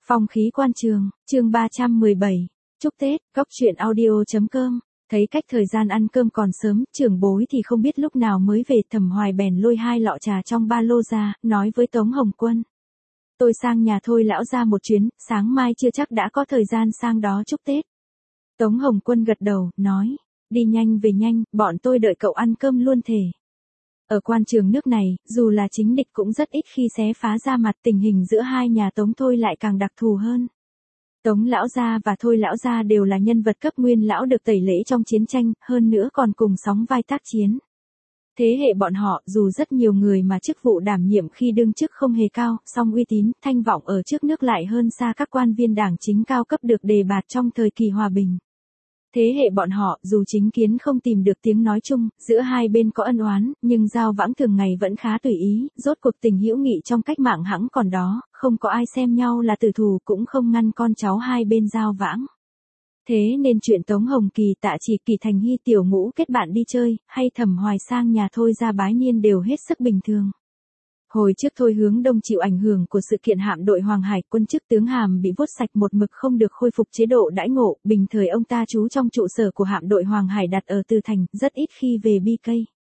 Phong khí quan trường, chương 317. Chúc Tết, góc truyện audio.com. Thấy cách thời gian ăn cơm còn sớm, trưởng bối thì không biết lúc nào mới về. Thẩm Hoài bèn lôi 2 lọ trà trong ba lô ra, nói với Tống Hồng Quân. Tôi sang nhà Thôi lão ra một chuyến, sáng mai chưa chắc đã có thời gian sang đó chúc Tết. Tống Hồng Quân gật đầu, nói, đi nhanh về nhanh, bọn tôi đợi cậu ăn cơm luôn thể. Ở quan trường nước này, dù là chính địch cũng rất ít khi xé phá ra mặt, tình hình giữa hai nhà Tống Thôi lại càng đặc thù hơn. Tống lão gia và Thôi lão gia đều là nhân vật cấp nguyên lão được tẩy lễ trong chiến tranh, hơn nữa còn cùng sóng vai tác chiến. Thế hệ bọn họ, dù rất nhiều người mà chức vụ đảm nhiệm khi đương chức không hề cao, song uy tín, thanh vọng ở trước nước lại hơn xa các quan viên đảng chính cao cấp được đề bạt trong thời kỳ hòa bình. Thế hệ bọn họ, dù chính kiến không tìm được tiếng nói chung, giữa hai bên có ân oán, nhưng giao vãng thường ngày vẫn khá tùy ý, rốt cuộc tình hữu nghị trong cách mạng hẵng còn đó, không có ai xem nhau là tử thù, cũng không ngăn con cháu hai bên giao vãng. Thế nên chuyện Tống Hồng Kỳ, Tạ Chỉ, Kỳ Thành Hy tiểu ngũ kết bạn đi chơi, hay Thẩm Hoài sang nhà Thôi ra bái niên đều hết sức bình thường. Hồi trước Thôi Hướng Đông chịu ảnh hưởng của sự kiện hạm đội Hoàng Hải, quân chức tướng hàm bị vuốt sạch một mực không được khôi phục chế độ đãi ngộ, bình thời ông ta trú trong trụ sở của hạm đội Hoàng Hải đặt ở Từ Thành, rất ít khi về BK.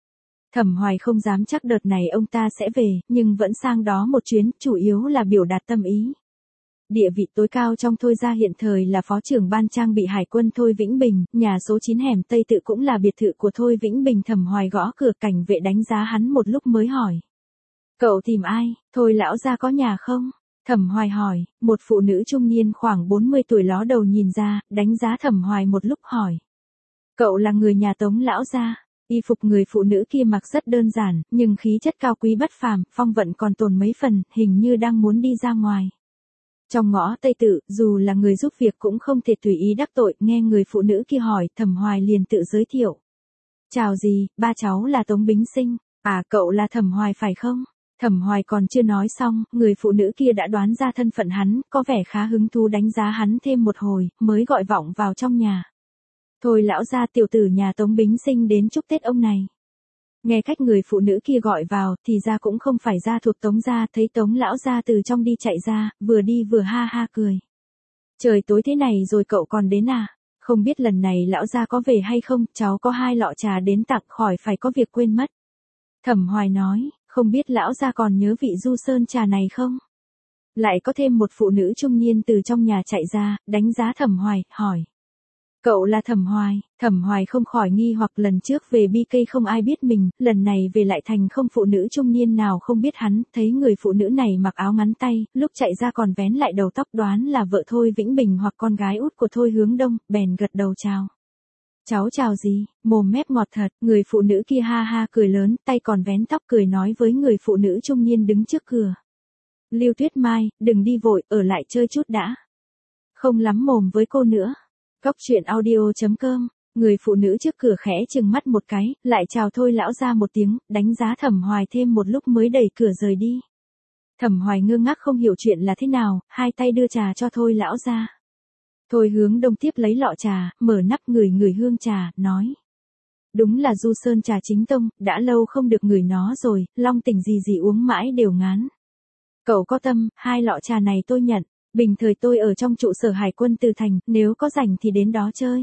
Thẩm Hoài không dám chắc đợt này ông ta sẽ về, nhưng vẫn sang đó một chuyến, chủ yếu là biểu đạt tâm ý. Địa vị tối cao trong Thôi gia hiện thời là phó trưởng ban trang bị hải quân Thôi Vĩnh Bình, nhà số 9 hẻm Tây Tự cũng là biệt thự của Thôi Vĩnh Bình. Thẩm Hoài gõ cửa, cảnh vệ đánh giá hắn một lúc mới hỏi. Cậu tìm ai, Thôi lão gia có nhà không? Thẩm Hoài hỏi, một phụ nữ trung niên khoảng 40 tuổi ló đầu nhìn ra, đánh giá Thẩm Hoài một lúc hỏi. Cậu là người nhà Tống lão gia? Y phục người phụ nữ kia mặc rất đơn giản, nhưng khí chất cao quý bất phàm, phong vận còn tồn mấy phần, hình như đang muốn đi ra ngoài. Trong ngõ Tây Tự, dù là người giúp việc cũng không thể tùy ý đắc tội, nghe người phụ nữ kia hỏi, Thẩm Hoài liền tự giới thiệu. Chào dì, ba cháu là Tống Bính Sinh, à cậu là Thẩm Hoài phải không? Thẩm Hoài còn chưa nói xong, người phụ nữ kia đã đoán ra thân phận hắn, có vẻ khá hứng thú đánh giá hắn thêm một hồi, mới gọi vọng vào trong nhà. Thôi lão gia, tiểu tử nhà Tống Bính Sinh đến chúc Tết ông này. Nghe cách người phụ nữ kia gọi vào, thì ra cũng không phải gia thuộc Tống gia, thấy Tống lão gia từ trong đi chạy ra, vừa đi vừa ha ha cười. Trời tối thế này rồi cậu còn đến à? Không biết lần này lão gia có về hay không, cháu có 2 lọ trà đến tặng, khỏi phải có việc quên mất. Thẩm Hoài nói, không biết lão gia còn nhớ vị du sơn trà này không? Lại có thêm một phụ nữ trung niên từ trong nhà chạy ra, đánh giá Thẩm Hoài, hỏi. Cậu là Thẩm Hoài? Thẩm Hoài không khỏi nghi hoặc, lần trước về BK không ai biết mình, lần này về lại thành không phụ nữ trung niên nào không biết hắn, thấy người phụ nữ này mặc áo ngắn tay, lúc chạy ra còn vén lại đầu tóc, đoán là vợ Thôi Vĩnh Bình hoặc con gái út của Thôi Hướng Đông, bèn gật đầu chào. Cháu chào gì, mồm mép ngọt thật, người phụ nữ kia ha ha cười lớn, tay còn vén tóc cười nói với người phụ nữ trung niên đứng trước cửa. Lưu Tuyết Mai, đừng đi vội, ở lại chơi chút đã. Không lắm mồm với cô nữa. Góc truyện audio.com, người phụ nữ trước cửa khẽ chừng mắt một cái, lại chào Thôi lão ra một tiếng, đánh giá Thẩm Hoài thêm một lúc mới đẩy cửa rời đi. Thẩm Hoài ngơ ngác không hiểu chuyện là thế nào, hai tay đưa trà cho Thôi lão ra. Thôi Hướng Đông tiếp lấy lọ trà, mở nắp ngửi hương trà, nói. Đúng là du sơn trà chính tông, đã lâu không được ngửi nó rồi, long tỉnh gì uống mãi đều ngán. Cậu có tâm, 2 lọ trà này tôi nhận. Bình thời tôi ở trong trụ sở hải quân Từ Thành, nếu có rảnh thì đến đó chơi.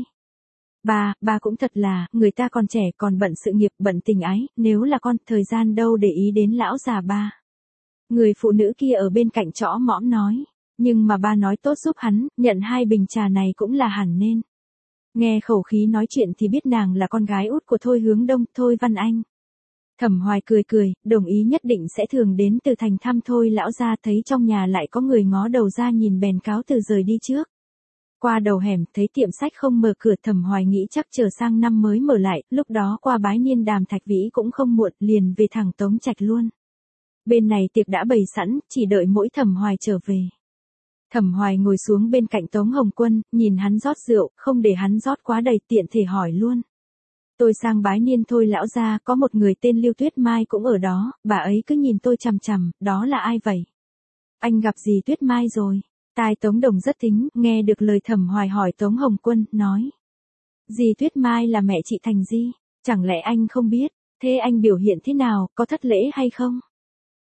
Ba cũng thật là, người ta còn trẻ còn bận sự nghiệp, bận tình ái, nếu là con, thời gian đâu để ý đến lão già ba. Người phụ nữ kia ở bên cạnh chõ mõm nói, nhưng mà ba nói tốt giúp hắn, nhận 2 bình trà này cũng là hẳn nên. Nghe khẩu khí nói chuyện thì biết nàng là con gái út của Thôi Hướng Đông, Thôi Văn Anh. Thẩm Hoài cười, đồng ý nhất định sẽ thường đến Từ Thành thăm Thôi lão gia, thấy trong nhà lại có người ngó đầu ra nhìn bèn cáo từ rời đi trước. Qua đầu hẻm, thấy tiệm sách không mở cửa, Thẩm Hoài nghĩ chắc chờ sang năm mới mở lại, lúc đó qua bái niên Đàm Thạch Vĩ cũng không muộn, liền về thẳng Tống Trạch luôn. Bên này tiệc đã bày sẵn, chỉ đợi mỗi Thẩm Hoài trở về. Thẩm Hoài ngồi xuống bên cạnh Tống Hồng Quân, nhìn hắn rót rượu, không để hắn rót quá đầy, tiện thể hỏi luôn. Tôi sang bái niên Thôi lão gia, có một người tên Lưu Tuyết Mai cũng ở đó, bà ấy cứ nhìn tôi chằm chằm, đó là ai vậy? Anh gặp dì Tuyết Mai rồi. Tai Tống Đồng rất thính, nghe được lời Thẩm Hoài hỏi Tống Hồng Quân, nói. Dì Tuyết Mai là mẹ chị Thành Di, chẳng lẽ anh không biết, thế anh biểu hiện thế nào, có thất lễ hay không?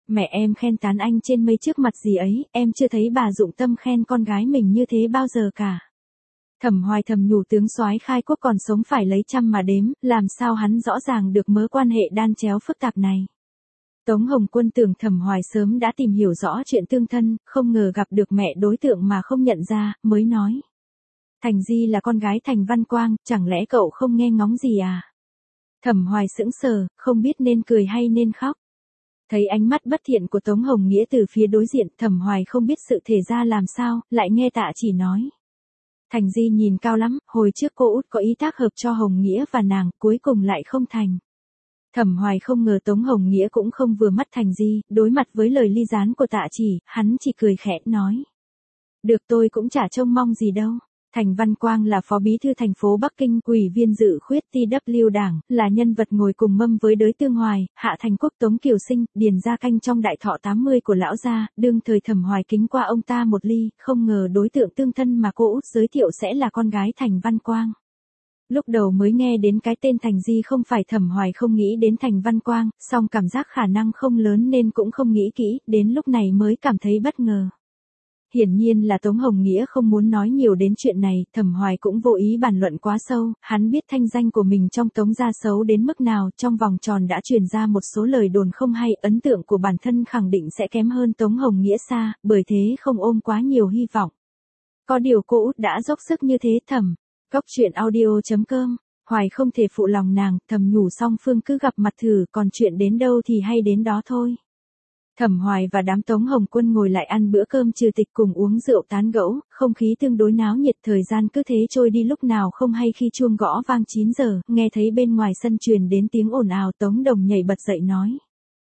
Mẹ em khen tán anh trên mây trước mặt gì ấy, em chưa thấy bà dụng tâm khen con gái mình như thế bao giờ cả. Thẩm Hoài thầm nhủ tướng soái khai quốc còn sống phải lấy trăm mà đếm, làm sao hắn rõ ràng được mớ quan hệ đan chéo phức tạp này. Tống Hồng Quân tưởng Thẩm Hoài sớm đã tìm hiểu rõ chuyện tương thân, không ngờ gặp được mẹ đối tượng mà không nhận ra, mới nói. Thành Di là con gái Thành Văn Quang, chẳng lẽ cậu không nghe ngóng gì à? Thẩm Hoài sững sờ, không biết nên cười hay nên khóc. Thấy ánh mắt bất thiện của Tống Hồng Nghĩa từ phía đối diện, Thẩm Hoài không biết sự thể ra làm sao, lại nghe Tạ Chỉ nói. Thành Di nhìn cao lắm, hồi trước cô út có ý tác hợp cho Hồng Nghĩa và nàng, cuối cùng lại không thành. Thẩm Hoài không ngờ Tống Hồng Nghĩa cũng không vừa mắt Thành Di, đối mặt với lời ly gián của Tạ Chỉ, hắn chỉ cười khẽ nói. Được tôi cũng chả trông mong gì đâu. Thành Văn Quang là phó bí thư thành phố Bắc Kinh, ủy viên dự khuyết TW Đảng, là nhân vật ngồi cùng mâm với đới Tương Hoài, Hạ Thành Quốc Tống Kiều Sinh, Điền Gia Canh trong đại thọ 80 của lão gia, đương thời Thẩm Hoài kính qua ông ta một ly, không ngờ đối tượng tương thân mà cô út giới thiệu sẽ là con gái Thành Văn Quang. Lúc đầu mới nghe đến cái tên Thành Di không phải Thẩm Hoài không nghĩ đến Thành Văn Quang, song cảm giác khả năng không lớn nên cũng không nghĩ kỹ, đến lúc này mới cảm thấy bất ngờ. Hiển nhiên là Tống Hồng Nghĩa không muốn nói nhiều đến chuyện này, Thẩm Hoài cũng vô ý bàn luận quá sâu, hắn biết thanh danh của mình trong Tống gia xấu đến mức nào, trong vòng tròn đã truyền ra một số lời đồn không hay, ấn tượng của bản thân khẳng định sẽ kém hơn Tống Hồng Nghĩa xa, bởi thế không ôm quá nhiều hy vọng. Có điều cô út đã dốc sức như thế Thẩm. Góc truyện audio.com, Hoài không thể phụ lòng nàng, thầm nhủ song phương cứ gặp mặt thử, còn chuyện đến đâu thì hay đến đó thôi. Thẩm Hoài và đám Tống Hồng Quân ngồi lại ăn bữa cơm trừ tịch cùng uống rượu tán gẫu, không khí tương đối náo nhiệt, thời gian cứ thế trôi đi lúc nào không hay. Khi chuông gõ vang 9 giờ, nghe thấy bên ngoài sân truyền đến tiếng ồn ào, Tống Đồng nhảy bật dậy nói.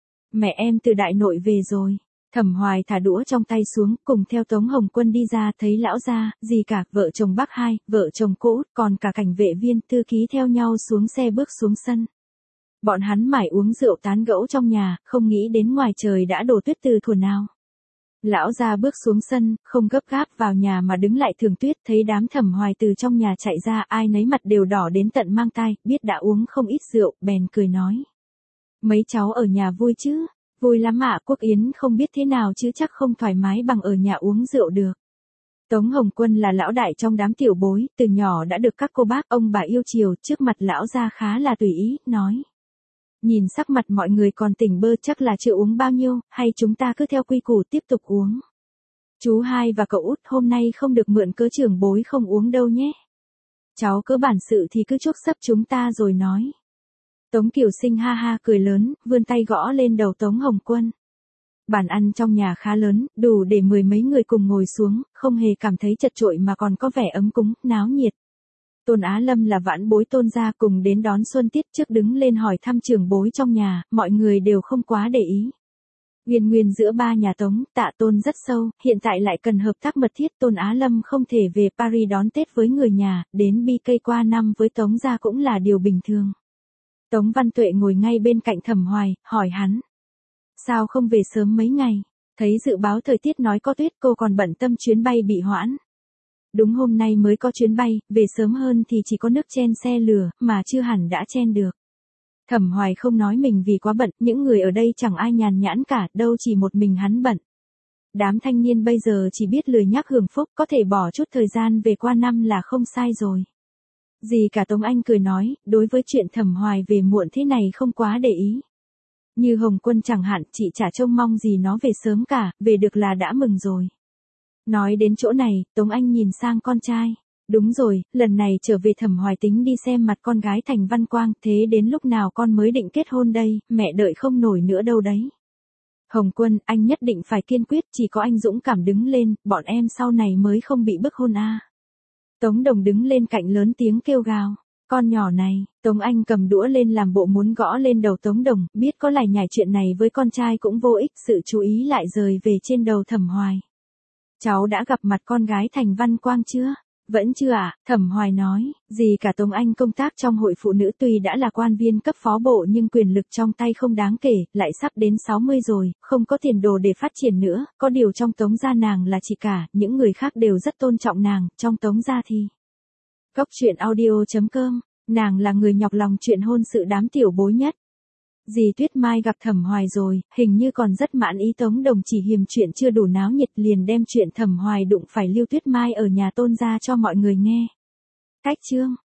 Mẹ em từ đại nội về rồi. Thẩm Hoài thả đũa trong tay xuống, cùng theo Tống Hồng Quân đi ra, thấy lão gia, dì cả, vợ chồng bác hai, vợ chồng cô út, còn cả cảnh vệ viên, thư ký theo nhau xuống xe bước xuống sân. Bọn hắn mải uống rượu tán gẫu trong nhà, không nghĩ đến ngoài trời đã đổ tuyết từ thuở nào. Lão gia bước xuống sân, không gấp gáp vào nhà mà đứng lại thưởng tuyết, thấy đám Thẩm Hoài từ trong nhà chạy ra, ai nấy mặt đều đỏ đến tận mang tai, biết đã uống không ít rượu, bèn cười nói. Mấy cháu ở nhà vui chứ? Vui lắm ạ, Quốc Yến không biết thế nào chứ chắc không thoải mái bằng ở nhà uống rượu được. Tống Hồng Quân là lão đại trong đám tiểu bối, từ nhỏ đã được các cô bác ông bà yêu chiều, trước mặt lão gia khá là tùy ý, nói. Nhìn sắc mặt mọi người còn tỉnh bơ chắc là chưa uống bao nhiêu, hay chúng ta cứ theo quy củ tiếp tục uống. Chú hai và cậu út hôm nay không được mượn cớ trưởng bối không uống đâu nhé. Cháu cứ bản sự thì cứ chuốc sấp chúng ta rồi nói. Tống Kiều Sinh ha ha cười lớn, vươn tay gõ lên đầu Tống Hồng Quân. Bàn ăn trong nhà khá lớn, đủ để 10 mấy người cùng ngồi xuống, không hề cảm thấy chật chội mà còn có vẻ ấm cúng, náo nhiệt. Tôn Á Lâm là vãn bối Tôn gia cùng đến đón Xuân Tiết trước đứng lên hỏi thăm trưởng bối trong nhà, mọi người đều không quá để ý. Uyên nguyên giữa ba nhà Tống, Tạ Tôn rất sâu, hiện tại lại cần hợp tác mật thiết. Tôn Á Lâm không thể về Paris đón Tết với người nhà, đến BK qua năm với Tống gia cũng là điều bình thường. Tống Văn Tuệ ngồi ngay bên cạnh Thẩm Hoài, hỏi hắn. Sao không về sớm mấy ngày? Thấy dự báo thời tiết nói có tuyết cô còn bận tâm chuyến bay bị hoãn. Đúng hôm nay mới có chuyến bay, về sớm hơn thì chỉ có nước chen xe lửa, mà chưa hẳn đã chen được. Thẩm Hoài không nói mình vì quá bận, những người ở đây chẳng ai nhàn nhãn cả, đâu chỉ một mình hắn bận. Đám thanh niên bây giờ chỉ biết lười nhác hưởng phúc, có thể bỏ chút thời gian về qua năm là không sai rồi. Dì cả Tống Anh cười nói, đối với chuyện Thẩm Hoài về muộn thế này không quá để ý. Như Hồng Quân chẳng hạn, chị chả trông mong gì nó về sớm cả, về được là đã mừng rồi. Nói đến chỗ này, Tống Anh nhìn sang con trai. Đúng rồi, lần này trở về Thẩm Hoài tính đi xem mặt con gái Thành Văn Quang, thế đến lúc nào con mới định kết hôn đây, mẹ đợi không nổi nữa đâu đấy. Hồng Quân, anh nhất định phải kiên quyết, chỉ có anh dũng cảm đứng lên, bọn em sau này mới không bị bức hôn a. Tống Đồng đứng lên cạnh lớn tiếng kêu gào. Con nhỏ này, Tống Anh cầm đũa lên làm bộ muốn gõ lên đầu Tống Đồng, biết có lải nhải chuyện này với con trai cũng vô ích, sự chú ý lại rời về trên đầu Thẩm Hoài. Cháu đã gặp mặt con gái Thành Văn Quang chưa? Vẫn chưa ạ, Thẩm Hoài nói, dì cả Tống Anh công tác trong hội phụ nữ tuy đã là quan viên cấp phó bộ nhưng quyền lực trong tay không đáng kể, lại sắp đến 60 rồi, không có tiền đồ để phát triển nữa, có điều trong Tống gia nàng là chị cả, những người khác đều rất tôn trọng nàng, trong Tống gia thì. Góc truyện audio.com, nàng là người nhọc lòng chuyện hôn sự đám tiểu bối nhất. Dì Tuyết Mai gặp Thẩm Hoài rồi, hình như còn rất mãn ý. Tống Đồng chỉ hiềm chuyện chưa đủ náo nhiệt liền đem chuyện Thẩm Hoài đụng phải Lưu Tuyết Mai ở nhà Tôn ra cho mọi người nghe. Cách chương